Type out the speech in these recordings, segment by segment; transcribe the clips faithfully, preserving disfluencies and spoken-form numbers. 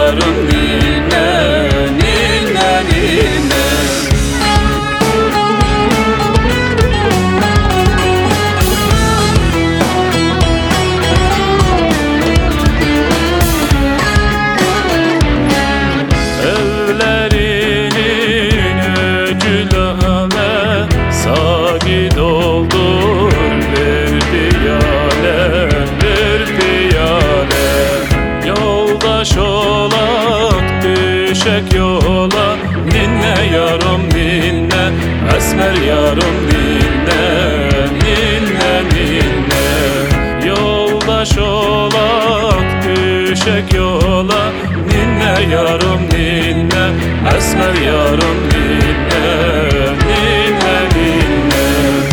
yarım ninne, ninne, ninne. Ellerinin öcüleme sagi doldur, ver piyale, ver piyale. Yoldaş olak düşek yola, ninne yarım ninne, esmer yarım ninne, ninne, ninne. Yoldaş olak düşek yola, ninne yarım ninne, esmer yarım ninne, ninne, ninne.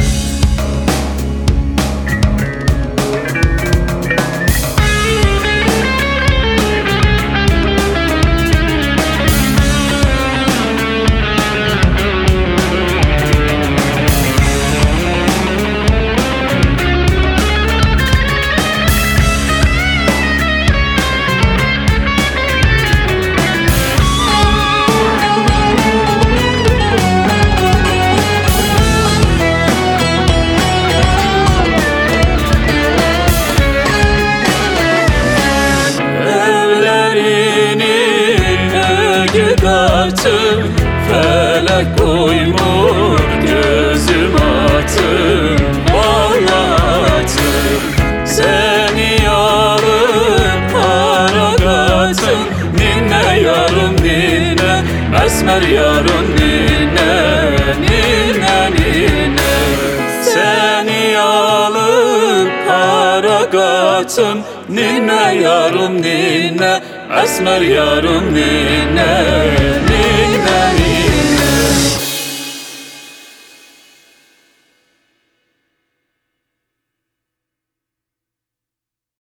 Artık felek koymur gözüm atım, bağlatım. Seni alıp haragatım, ninne yarım ninne, esmer yarım ninne, ninne, ninne. Seni alıp haragatım, ninne yarım ninne, esmer yarım ninne.